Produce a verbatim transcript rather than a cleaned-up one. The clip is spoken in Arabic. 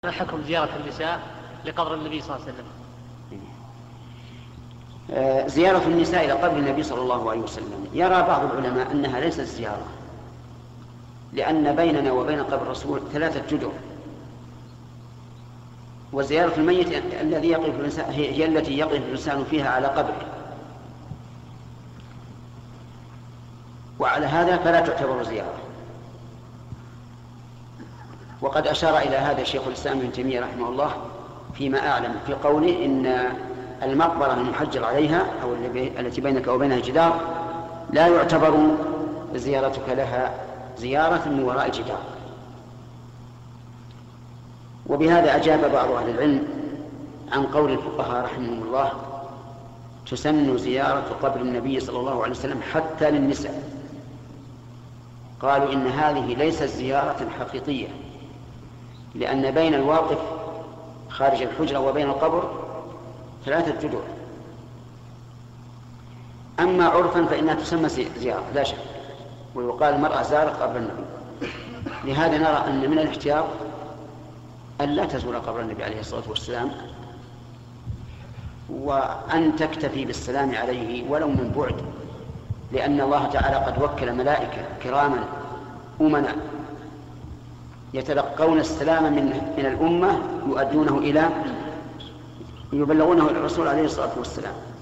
ما حكم زيارة النساء لقبر النبي صلى الله عليه وسلم؟ زيارة النساء إلى قبر النبي صلى الله عليه وسلم يرى بعض العلماء أنها ليست زيارة، لأن بيننا وبين قبر الرسول ثلاثة جدر، وزيارة الميت الذي يقف الإنسان هي التي يقف الإنسان فيها على قبره، وعلى هذا فلا تعتبر زيارة. وقد أشار إلى هذا شيخ الإسلام ابن تيمية رحمه الله فيما أعلم في قوله إن المقبرة المحجر عليها أو التي بينك وبينها جدار لا يعتبر زيارتك لها زيارة من وراء جدار. وبهذا أجاب بعض أهل العلم عن قول الفقهاء رحمهم الله: تسن زيارة قبر النبي صلى الله عليه وسلم حتى للنساء. قالوا إن هذه ليست زيارة حقيقية، لأن بين الواقف خارج الحجرة وبين القبر ثلاثة جدر. أما عرفا فإنها تسمى زيارة لا شك، ويقال المرأة زارت قبر النبي. لهذا نرى أن من الاحتياط أن لا تزور قبر النبي عليه الصلاة والسلام، وأن تكتفي بالسلام عليه ولو من بعد، لأن الله تعالى قد وكل ملائكة كراما أمنا يتلقون السلام من, من الأمة يؤدونه إلى يبلغونه إلى الرسول عليه الصلاة والسلام.